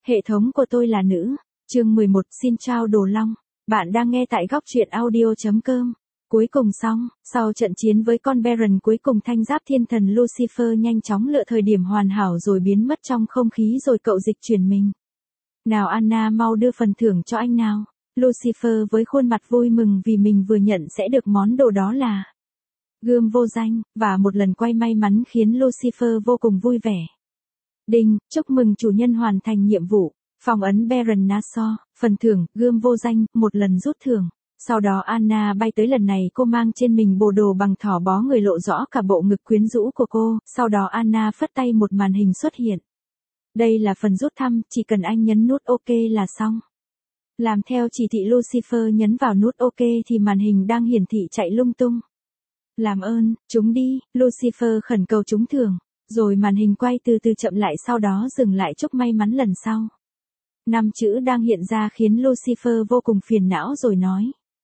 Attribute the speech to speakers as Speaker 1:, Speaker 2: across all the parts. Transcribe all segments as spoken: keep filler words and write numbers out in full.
Speaker 1: Hệ thống của tôi là nữ. Chương mười một, xin chào Đồ Long. Bạn đang nghe tại góc truyện audio.com. Cuối cùng xong, sau trận chiến với con Baron cuối cùng thanh giáp thiên thần Lucifer nhanh chóng lựa thời điểm hoàn hảo rồi biến mất trong không khí rồi cậu dịch chuyển mình. Nào Anna mau đưa phần thưởng cho anh nào. Lucifer với khuôn mặt vui mừng vì mình vừa nhận sẽ được món đồ đó là gươm vô danh, và một lần quay may mắn khiến Lucifer vô cùng vui vẻ. Đinh, chúc mừng chủ nhân hoàn thành nhiệm vụ. Phong ấn Baron Nashor, phần thưởng, gươm vô danh, một lần rút thưởng. Sau đó Anna bay tới, lần này cô mang trên mình bộ đồ bằng thỏ bó người lộ rõ cả bộ ngực quyến rũ của cô, sau đó Anna phất tay một màn hình xuất hiện. Đây là phần rút thăm, chỉ cần anh nhấn nút OK là xong. Làm theo chỉ thị Lucifer nhấn vào nút OK thì màn hình đang hiển thị chạy lung tung. Làm ơn, trúng đi, Lucifer khẩn cầu trúng thưởng, rồi màn hình quay từ từ chậm lại sau đó dừng lại chúc may mắn lần sau. Năm chữ đang hiện ra khiến Lucifer vô cùng phiền não rồi nói.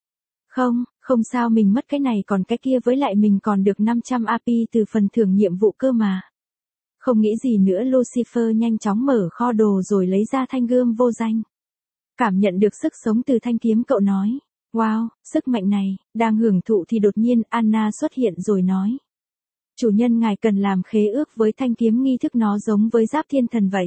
Speaker 1: Không, không sao, mình mất cái này còn cái kia, với lại mình còn được năm trăm a pê từ phần thưởng nhiệm vụ cơ mà. Không nghĩ gì nữa, Lucifer nhanh chóng mở kho đồ rồi lấy ra thanh gươm vô danh. Cảm nhận được sức sống từ thanh kiếm, cậu nói. Wow, sức mạnh này, đang hưởng thụ thì đột nhiên Anna xuất hiện rồi nói. Chủ nhân ngài cần làm khế ước với thanh kiếm, nghi thức nó giống với giáp thiên thần vậy.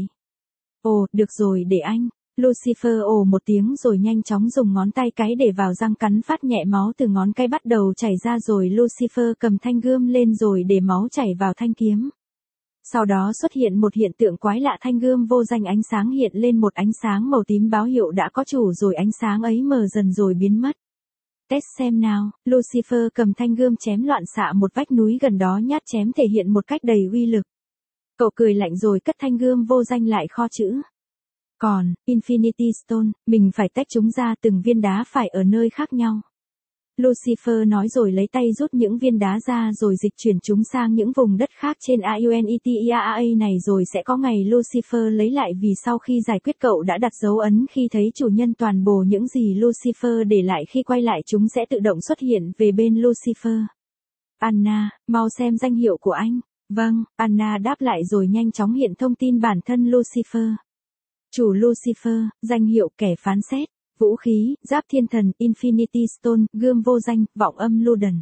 Speaker 1: Ồ, được rồi để anh. Lucifer ồ một tiếng rồi nhanh chóng dùng ngón tay cái để vào răng cắn phát nhẹ, máu từ ngón cái bắt đầu chảy ra rồi Lucifer cầm thanh gươm lên rồi để máu chảy vào thanh kiếm. Sau đó xuất hiện một hiện tượng quái lạ, thanh gươm vô danh ánh sáng hiện lên một ánh sáng màu tím báo hiệu đã có chủ rồi ánh sáng ấy mờ dần rồi biến mất. Test xem nào, Lucifer cầm thanh gươm chém loạn xạ một vách núi gần đó, nhát chém thể hiện một cách đầy uy lực. Cậu cười lạnh rồi cất thanh gươm vô danh lại kho chữ. Còn, Infinity Stone, mình phải tách chúng ra, từng viên đá phải ở nơi khác nhau. Lucifer nói rồi lấy tay rút những viên đá ra rồi dịch chuyển chúng sang những vùng đất khác trên Unetea này, rồi sẽ có ngày Lucifer lấy lại, vì sau khi giải quyết cậu đã đặt dấu ấn khi thấy chủ nhân, toàn bộ những gì Lucifer để lại khi quay lại chúng sẽ tự động xuất hiện về bên Lucifer. Anna, mau xem danh hiệu của anh. Vâng, Anna đáp lại rồi nhanh chóng hiện thông tin bản thân Lucifer. Chủ Lucifer, danh hiệu kẻ phán xét, vũ khí, giáp thiên thần, Infinity Stone, gươm vô danh, vọng âm Luden.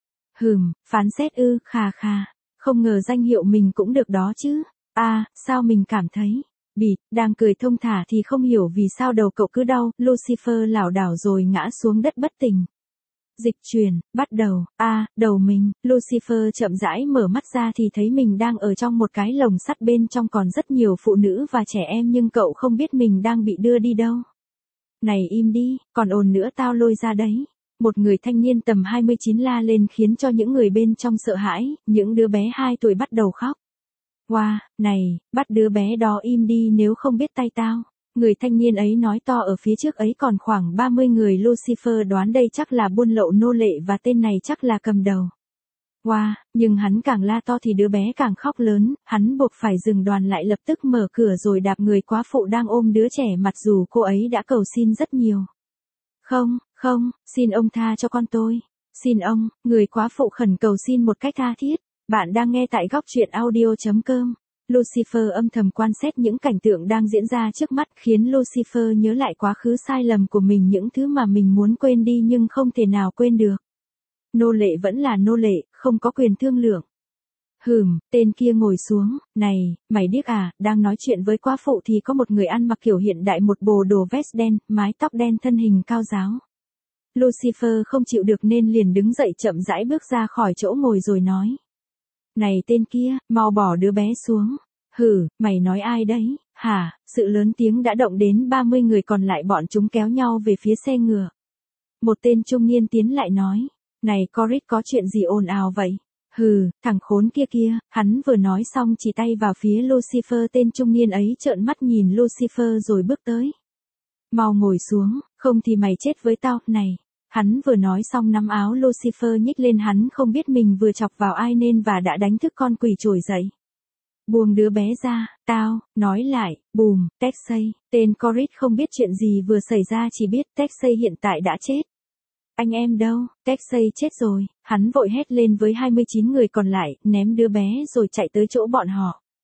Speaker 1: Hừm, phán xét ư, khà khà, không ngờ danh hiệu mình cũng được đó chứ. À, sao mình cảm thấy, bịt, đang cười thông thả thì không hiểu vì sao đầu cậu cứ đau, Lucifer lảo đảo rồi ngã xuống đất bất tỉnh. Dịch chuyển, bắt đầu, a à, đầu mình, Lucifer chậm rãi mở mắt ra thì thấy mình đang ở trong một cái lồng sắt, bên trong còn rất nhiều phụ nữ và trẻ em nhưng cậu không biết mình đang bị đưa đi đâu. Này im đi, còn ồn nữa tao lôi ra đấy. Một người thanh niên tầm hai mươi chín la lên khiến cho những người bên trong sợ hãi, những đứa bé hai tuổi bắt đầu khóc. Wow, này, bắt đứa bé đó im đi nếu không biết tay tao. Người thanh niên ấy nói to, ở phía trước ấy còn khoảng ba mươi người. Lucifer đoán đây chắc là buôn lậu nô lệ và tên này chắc là cầm đầu. Wow, nhưng hắn càng la to thì đứa bé càng khóc lớn, hắn buộc phải dừng đoàn lại, lập tức mở cửa rồi đạp người quá phụ đang ôm đứa trẻ, mặc dù cô ấy đã cầu xin rất nhiều. Không, không, xin ông tha cho con tôi. Xin ông, người quá phụ khẩn cầu xin một cách tha thiết. Bạn đang nghe tại góc truyện audio.com. Lucifer âm thầm quan sát những cảnh tượng đang diễn ra trước mắt, khiến Lucifer nhớ lại quá khứ sai lầm của mình, những thứ mà mình muốn quên đi nhưng không thể nào quên được. Nô lệ vẫn là nô lệ, không có quyền thương lượng. Hừm, tên kia ngồi xuống, này, mày điếc à, đang nói chuyện với quá phụ thì có một người ăn mặc kiểu hiện đại, một bộ đồ vest đen, mái tóc đen, thân hình cao giáo. Lucifer không chịu được nên liền đứng dậy chậm rãi bước ra khỏi chỗ ngồi rồi nói. Này tên kia, mau bỏ đứa bé xuống. Hử, mày nói ai đấy, hả? Sự lớn tiếng đã động đến ba mươi người còn lại, bọn chúng kéo nhau về phía xe ngựa. Một tên trung niên tiến lại nói. Này Corit, có chuyện gì ồn ào vậy? Hừ, thằng khốn kia kia, hắn vừa nói xong chỉ tay vào phía Lucifer. Tên trung niên ấy trợn mắt nhìn Lucifer rồi bước tới. Mau ngồi xuống, không thì mày chết với tao, này. Hắn vừa nói xong nắm áo Lucifer nhích lên, hắn không biết mình vừa chọc vào ai nên và đã đánh thức con quỷ trồi dậy. Buông đứa bé ra, tao, nói lại, bùm, Texay, tên Corit không biết chuyện gì vừa xảy ra, chỉ biết Texay hiện tại đã chết. Anh em đâu, Texay chết rồi, hắn vội hét lên với hai mươi chín người còn lại, ném đứa bé rồi chạy tới chỗ bọn họ.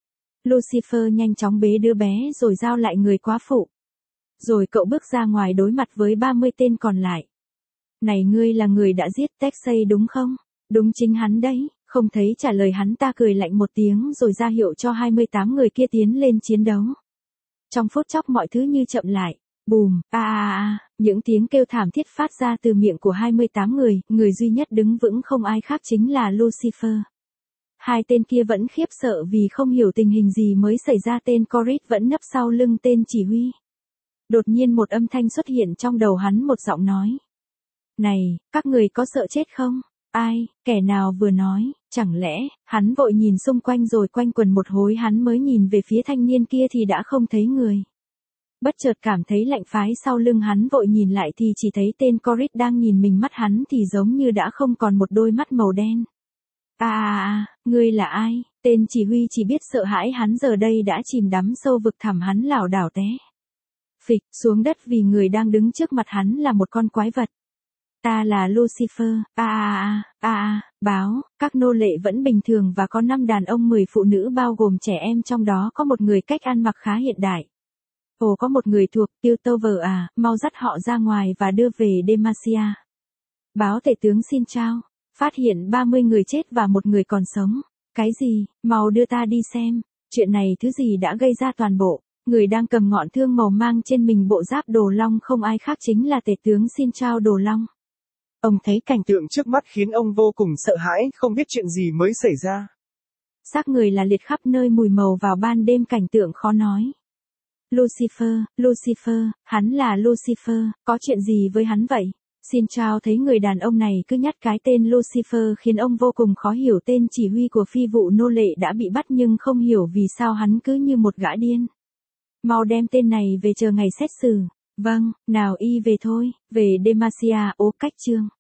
Speaker 1: Lucifer nhanh chóng bế đứa bé rồi giao lại người quá phụ. Rồi cậu bước ra ngoài đối mặt với ba mươi tên còn lại. Này ngươi là người đã giết Texay đúng không? Đúng chính hắn đấy. Không thấy trả lời hắn ta cười lạnh một tiếng rồi ra hiệu cho hai mươi tám người kia tiến lên chiến đấu. Trong phút chốc mọi thứ như chậm lại. Bùm, a a a, những tiếng kêu thảm thiết phát ra từ miệng của hai mươi tám người, người duy nhất đứng vững không ai khác chính là Lucifer. Hai tên kia vẫn khiếp sợ vì không hiểu tình hình gì mới xảy ra, tên Corit vẫn nấp sau lưng tên chỉ huy. Đột nhiên một âm thanh xuất hiện trong đầu hắn, một giọng nói. Này, các người có sợ chết không? Ai, kẻ nào vừa nói, chẳng lẽ, hắn vội nhìn xung quanh rồi quanh quần một hối, hắn mới nhìn về phía thanh niên kia thì đã không thấy người. Bất chợt cảm thấy lạnh phái sau lưng, hắn vội nhìn lại thì chỉ thấy tên Corit đang nhìn mình, mắt hắn thì giống như đã không còn một đôi mắt màu đen. À à à, ngươi là ai? Tên chỉ huy chỉ biết sợ hãi, hắn giờ đây đã chìm đắm sâu vực thẳm, hắn lảo đảo té phịch xuống đất vì người đang đứng trước mặt hắn là một con quái vật. Ta là Lucifer, a a a, a a, báo, các nô lệ vẫn bình thường và có năm đàn ông mười phụ nữ bao gồm trẻ em, trong đó có một người cách ăn mặc khá hiện đại. Ồ, có một người thuộc Piltover à, mau dắt họ ra ngoài và đưa về Demacia. Báo tể tướng xin chào, phát hiện ba mươi người chết và một người còn sống. Cái gì, mau đưa ta đi xem, chuyện này thứ gì đã gây ra toàn bộ. Người đang cầm ngọn thương màu mang trên mình bộ giáp đồ long không ai khác chính là tể tướng xin chào đồ long. Ông thấy cảnh
Speaker 2: tượng trước mắt khiến ông vô cùng sợ hãi, không biết chuyện gì mới xảy ra.
Speaker 1: Xác người là liệt khắp nơi, mùi màu vào ban đêm, cảnh tượng khó nói. Lucifer, Lucifer, hắn là Lucifer, có chuyện gì với hắn vậy? Xin chào thấy người đàn ông này cứ nhắc cái tên Lucifer khiến ông vô cùng khó hiểu. Tên chỉ huy của phi vụ nô lệ đã bị bắt nhưng không hiểu vì sao hắn cứ như một gã điên. Mau đem tên này về chờ ngày xét xử. Vâng, nào y về thôi, về Demacia. Ố, cách chương.